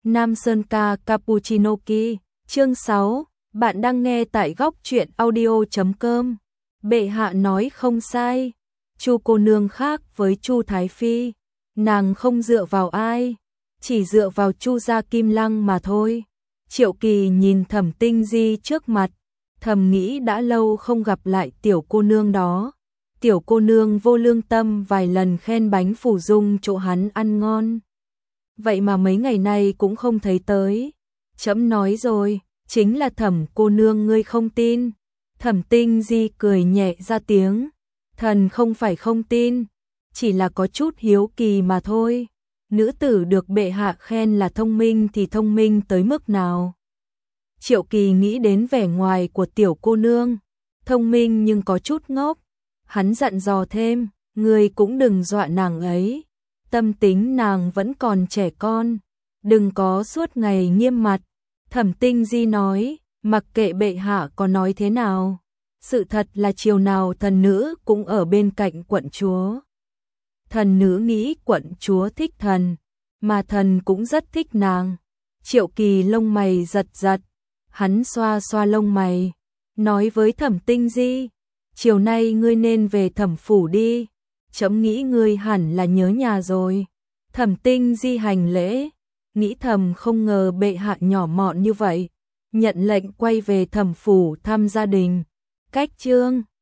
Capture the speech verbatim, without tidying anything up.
Nam Sơn Ca Cappuccino Ki, chương sáu, bạn đang nghe tại góc truyện audio chấm com. Bệ hạ nói không sai, Chu cô nương khác với Chu Thái Phi, nàng không dựa vào ai, chỉ dựa vào Chu gia Kim Lăng mà thôi. Triệu Kỳ nhìn Thẩm Tinh Di trước mặt, thầm nghĩ đã lâu không gặp lại tiểu cô nương đó. Tiểu cô nương vô lương tâm vài lần khen bánh phủ dung chỗ hắn ăn ngon. Vậy mà mấy ngày nay cũng không thấy tới. Trẫm nói rồi, chính là Thẩm cô nương ngươi không tin. Thẩm Tinh Di cười nhẹ ra tiếng. Thần không phải không tin, chỉ là có chút hiếu kỳ mà thôi. Nữ tử được bệ hạ khen là thông minh thì thông minh tới mức nào? Triệu Kỳ nghĩ đến vẻ ngoài của tiểu cô nương, thông minh nhưng có chút ngốc. Hắn dặn dò thêm, ngươi cũng đừng dọa nàng ấy. Tâm tính nàng vẫn còn trẻ con, đừng có suốt ngày nghiêm mặt. Thẩm Tinh Di nói, mặc kệ bệ hạ có nói thế nào, sự thật là chiều nào thần nữ cũng ở bên cạnh quận chúa. Thần nữ nghĩ quận chúa thích thần, mà thần cũng rất thích nàng. Triệu Kỳ lông mày giật giật, hắn xoa xoa lông mày, nói với Thẩm Tinh Di, chiều nay ngươi nên về Thẩm phủ đi, trẫm nghĩ ngươi hẳn là nhớ nhà rồi. Thẩm Tinh Di hành lễ, nghĩ thầm không ngờ bệ hạ nhỏ mọn như vậy, nhận lệnh quay về Thẩm phủ thăm gia đình. Cách chương